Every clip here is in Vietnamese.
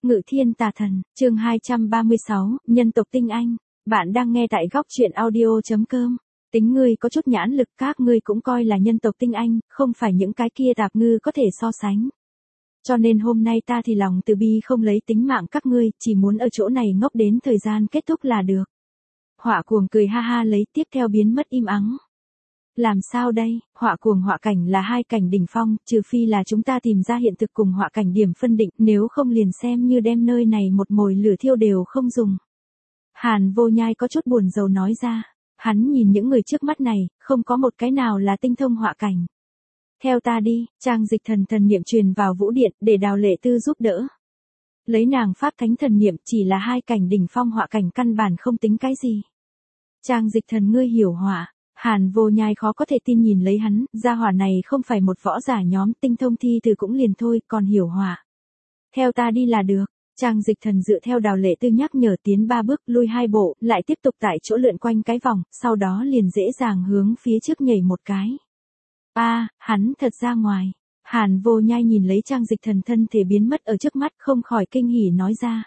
Ngự thiên tà thần, chương 236, nhân tộc tinh anh. Bạn đang nghe tại góc truyện audio.com. Tính ngươi có chút nhãn lực, các ngươi cũng coi là nhân tộc tinh anh, không phải những cái kia tạp ngư có thể so sánh. Cho nên hôm nay ta thì lòng từ bi không lấy tính mạng các ngươi, chỉ muốn ở chỗ này ngốc đến thời gian kết thúc là được. Họa cuồng cười ha ha lấy tiếp theo biến mất im ắng. Làm sao đây, họa cuồng họa cảnh là hai cảnh đỉnh phong, trừ phi là chúng ta tìm ra hiện thực cùng họa cảnh điểm phân định, nếu không liền xem như đem nơi này một mồi lửa thiêu đều không dùng. Hàn Vô Nhai có chút buồn rầu nói ra, hắn nhìn những người trước mắt này, không có một cái nào là tinh thông họa cảnh. Theo ta đi, Trang Dịch thần niệm truyền vào vũ điện, để Đào Lệ Tư giúp đỡ. Lấy nàng pháp thánh thần niệm chỉ là hai cảnh đỉnh phong họa cảnh căn bản không tính cái gì. Trang Dịch thần ngươi hiểu họa. Hàn Vô Nhai khó có thể tin nhìn lấy hắn, gia hỏa này không phải một võ giả nhóm tinh thông thi từ cũng liền thôi, còn hiểu họa. Theo ta đi là được. Trang Dịch thần dựa theo Đào Lệ Tư nhắc nhở tiến 3 bước, lui 2 bộ, lại tiếp tục tại chỗ lượn quanh cái vòng, sau đó liền dễ dàng hướng phía trước nhảy một cái. Hắn thật ra ngoài. Hàn Vô Nhai nhìn lấy Trang Dịch thần thân thể biến mất ở trước mắt, không khỏi kinh hỉ nói ra.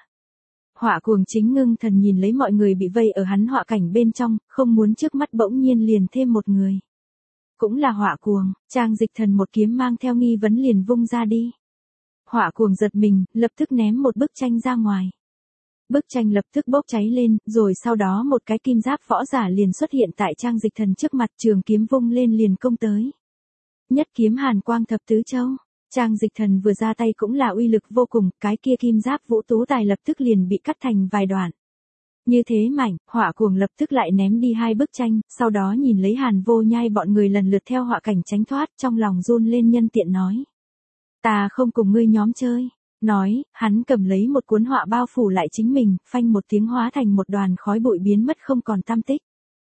Họa cuồng chính ngưng thần nhìn lấy mọi người bị vây ở hắn họa cảnh bên trong, không muốn trước mắt bỗng nhiên liền thêm một người. Cũng là họa cuồng, Trang Dịch thần một kiếm mang theo nghi vấn liền vung ra đi. Họa cuồng giật mình, lập tức ném một bức tranh ra ngoài. Bức tranh lập tức bốc cháy lên, rồi sau đó một cái kim giáp võ giả liền xuất hiện tại Trang Dịch thần trước mặt, trường kiếm vung lên liền công tới. Nhất kiếm hàn quang thập tứ châu. Trang Dịch thần vừa ra tay cũng là uy lực vô cùng, cái kia kim giáp vũ tú tài lập tức liền bị cắt thành vài đoạn. Như thế mảnh, họa cuồng lập tức lại ném đi 2 bức tranh, sau đó nhìn lấy Hàn Vô Nhai bọn người lần lượt theo họa cảnh tránh thoát, trong lòng run lên nhân tiện nói. Ta không cùng ngươi nhóm chơi. Nói, hắn cầm lấy một cuốn họa bao phủ lại chính mình, phanh một tiếng hóa thành một đoàn khói bụi biến mất không còn tăm tích.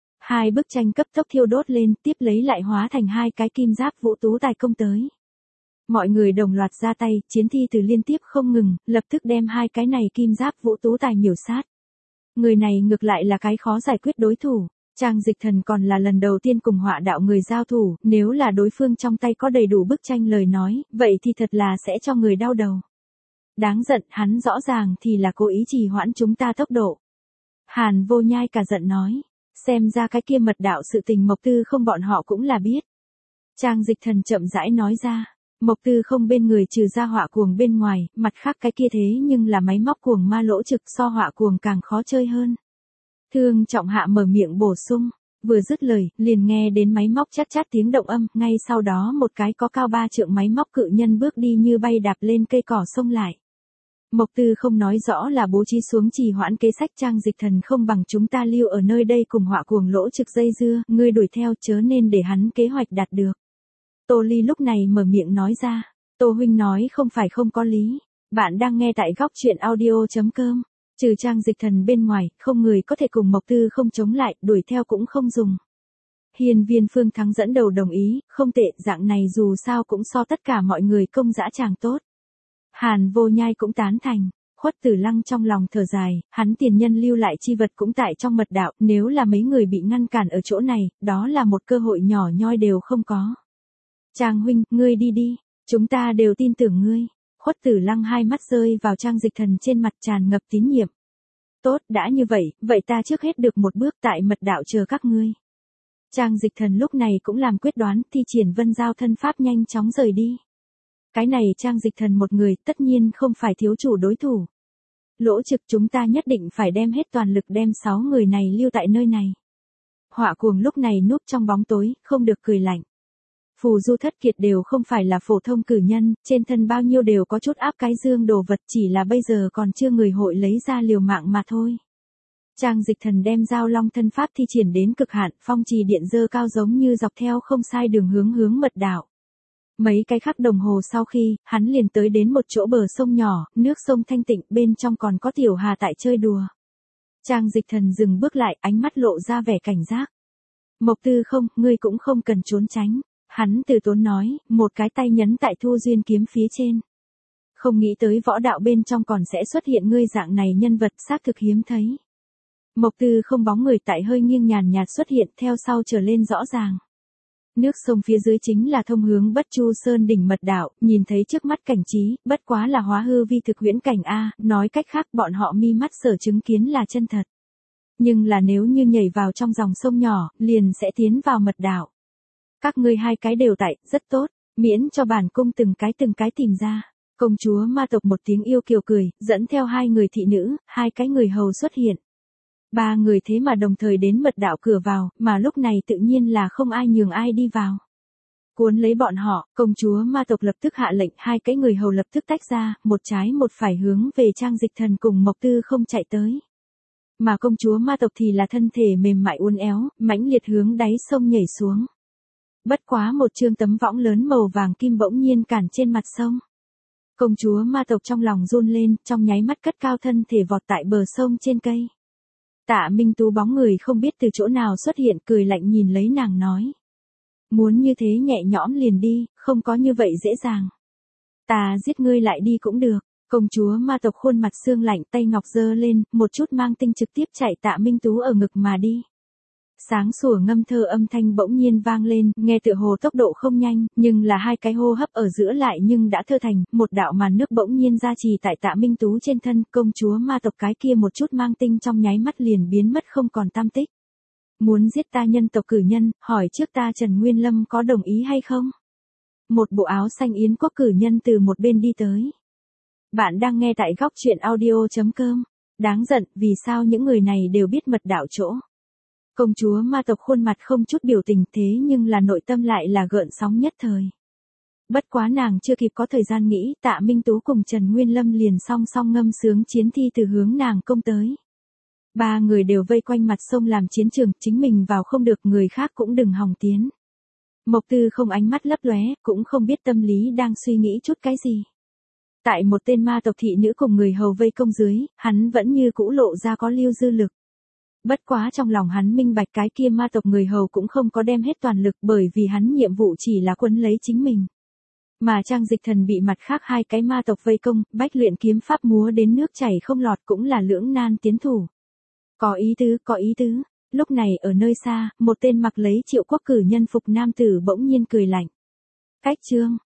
2 bức tranh cấp tốc thiêu đốt lên, tiếp lấy lại hóa thành 2 cái kim giáp vũ tú tài công tới. Mọi người đồng loạt ra tay, chiến thi từ liên tiếp không ngừng, lập tức đem 2 cái này kim giáp vũ tú tài miểu sát. Người này ngược lại là cái khó giải quyết đối thủ. Trang Dịch thần còn là lần đầu tiên cùng họa đạo người giao thủ, nếu là đối phương trong tay có đầy đủ bức tranh lời nói, vậy thì thật là sẽ cho người đau đầu. Đáng giận, hắn rõ ràng thì là cố ý trì hoãn chúng ta tốc độ. Hàn Vô Nhai cả giận nói, xem ra cái kia mật đạo sự tình Mộc Tư không bọn họ cũng là biết. Trang Dịch thần chậm rãi nói ra. Mộc Tư không bên người trừ ra họa cuồng bên ngoài, mặt khác cái kia thế nhưng là máy móc cuồng ma lỗ trực so họa cuồng càng khó chơi hơn. Thương Trọng Hạ mở miệng bổ sung, vừa dứt lời, liền nghe đến máy móc chát chát tiếng động âm, ngay sau đó một cái có cao 3 trượng máy móc cự nhân bước đi như bay đạp lên cây cỏ xông lại. Mộc Tư không nói rõ là bố trí xuống trì hoãn kế sách. Trang Dịch thần không bằng chúng ta lưu ở nơi đây cùng họa cuồng lỗ trực dây dưa, ngươi đuổi theo chớ nên để hắn kế hoạch đạt được. Tô Ly lúc này mở miệng nói ra, Tô huynh nói không phải không có lý, bạn đang nghe tại góc truyện audio.com, trừ Trang Dịch thần bên ngoài, không người có thể cùng Mộc Tư không chống lại, đuổi theo cũng không dùng. Hiên Viên Phương Thắng dẫn đầu đồng ý, không tệ, dạng này dù sao cũng so tất cả mọi người công dã tràng tốt. Hàn Vô Nhai cũng tán thành. Khuất Tử Lăng trong lòng thở dài, hắn tiền nhân lưu lại chi vật cũng tại trong mật đạo, nếu là mấy người bị ngăn cản ở chỗ này, đó là một cơ hội nhỏ nhoi đều không có. Trang huynh, ngươi đi đi, chúng ta đều tin tưởng ngươi. Khuất Tử Lăng hai mắt rơi vào Trang Dịch thần trên mặt tràn ngập tín nhiệm. Tốt, đã như vậy, vậy ta trước hết được một bước tại mật đạo chờ các ngươi. Trang Dịch thần lúc này cũng làm quyết đoán, thi triển vân giao thân pháp nhanh chóng rời đi. Cái này Trang Dịch thần một người tất nhiên không phải thiếu chủ đối thủ. Lỗ trực chúng ta nhất định phải đem hết toàn lực đem 6 người này lưu tại nơi này. Họa cuồng lúc này núp trong bóng tối, không được cười lạnh. Phù Du Thất Kiệt đều không phải là phổ thông cử nhân, trên thân bao nhiêu đều có chút áp cái dương đồ vật, chỉ là bây giờ còn chưa người hội lấy ra liều mạng mà thôi. Trang Dịch thần đem giao long thân pháp thi triển đến cực hạn, phong trì điện dơ cao giống như dọc theo không sai đường hướng mật đạo. Mấy cái khắc đồng hồ sau khi, hắn liền tới đến một chỗ bờ sông nhỏ, nước sông thanh tịnh, bên trong còn có tiểu hà tại chơi đùa. Trang Dịch thần dừng bước lại, ánh mắt lộ ra vẻ cảnh giác. Mộc Tư không, ngươi cũng không cần trốn tránh. Hắn từ tốn nói, một cái tay nhấn tại Thu Duyên kiếm phía trên. Không nghĩ tới võ đạo bên trong còn sẽ xuất hiện ngươi dạng này nhân vật xác thực hiếm thấy. Mộc Tư không bóng người tại hơi nghiêng nhàn nhạt xuất hiện theo sau trở lên rõ ràng. Nước sông phía dưới chính là thông hướng Bất Chu Sơn đỉnh mật đạo, nhìn thấy trước mắt cảnh trí, bất quá là hóa hư vi thực huyễn cảnh a, nói cách khác bọn họ mi mắt sở chứng kiến là chân thật. Nhưng là nếu như nhảy vào trong dòng sông nhỏ, liền sẽ tiến vào mật đạo. Các ngươi hai cái đều tại, rất tốt, miễn cho bản cung từng cái tìm ra. Công chúa ma tộc một tiếng yêu kiều cười, dẫn theo hai người thị nữ, hai cái người hầu xuất hiện. Ba người thế mà đồng thời đến mật đạo cửa vào, mà lúc này tự nhiên là không ai nhường ai đi vào. Cuốn lấy bọn họ, công chúa ma tộc lập tức hạ lệnh, hai cái người hầu lập tức tách ra, một trái một phải hướng về Trang Dịch Thần cùng Mộc Tư không chạy tới. Mà công chúa ma tộc thì là thân thể mềm mại uốn éo, mãnh liệt hướng đáy sông nhảy xuống. Bất quá một trương tấm võng lớn màu vàng kim bỗng nhiên cản trên mặt sông. Công chúa ma tộc trong lòng run lên, trong nháy mắt cất cao thân thể vọt tại bờ sông trên cây. Tạ Minh Tú bóng người không biết từ chỗ nào xuất hiện, cười lạnh nhìn lấy nàng nói. Muốn như thế nhẹ nhõm liền đi, không có như vậy dễ dàng. Ta giết ngươi lại đi cũng được. Công chúa ma tộc khuôn mặt xương lạnh, tay ngọc giơ lên, một chút mang tinh trực tiếp chạy Tạ Minh Tú ở ngực mà đi. Sáng sủa ngâm thơ âm thanh bỗng nhiên vang lên, nghe tựa hồ tốc độ không nhanh, nhưng là hai cái hô hấp ở giữa lại nhưng đã thơ thành, một đạo màn nước bỗng nhiên ra trì tại Tạ Minh Tú trên thân, công chúa ma tộc cái kia một chút mang tinh trong nháy mắt liền biến mất không còn tăm tích. Muốn giết ta nhân tộc cử nhân, hỏi trước ta Trần Nguyên Lâm có đồng ý hay không? Một bộ áo xanh yến quốc cử nhân từ một bên đi tới. Bạn đang nghe tại góc truyện audio.com. Đáng giận, vì sao những người này đều biết mật đạo chỗ? Công chúa ma tộc khuôn mặt không chút biểu tình, thế nhưng là nội tâm lại là gợn sóng nhất thời. Bất quá nàng chưa kịp có thời gian nghĩ, Tạ Minh Tú cùng Trần Nguyên Lâm liền song song ngâm sướng chiến thi từ hướng nàng công tới. Ba người đều vây quanh mặt sông làm chiến trường, chính mình vào không được, người khác cũng đừng hòng tiến. Mộc Tư không ánh mắt lấp lóe, cũng không biết tâm lý đang suy nghĩ chút cái gì. Tại một tên ma tộc thị nữ cùng người hầu vây công dưới, hắn vẫn như cũ lộ ra có lưu dư lực. Bất quá trong lòng hắn minh bạch cái kia ma tộc người hầu cũng không có đem hết toàn lực, bởi vì hắn nhiệm vụ chỉ là quấn lấy chính mình. Mà Trang Dịch Thần bị mặt khác hai cái ma tộc vây công, bách luyện kiếm pháp múa đến nước chảy không lọt, cũng là lưỡng nan tiến thủ. Có ý tứ. Lúc này ở nơi xa, một tên mặc lấy Triệu Quốc cử nhân phục nam tử bỗng nhiên cười lạnh. Cách chương,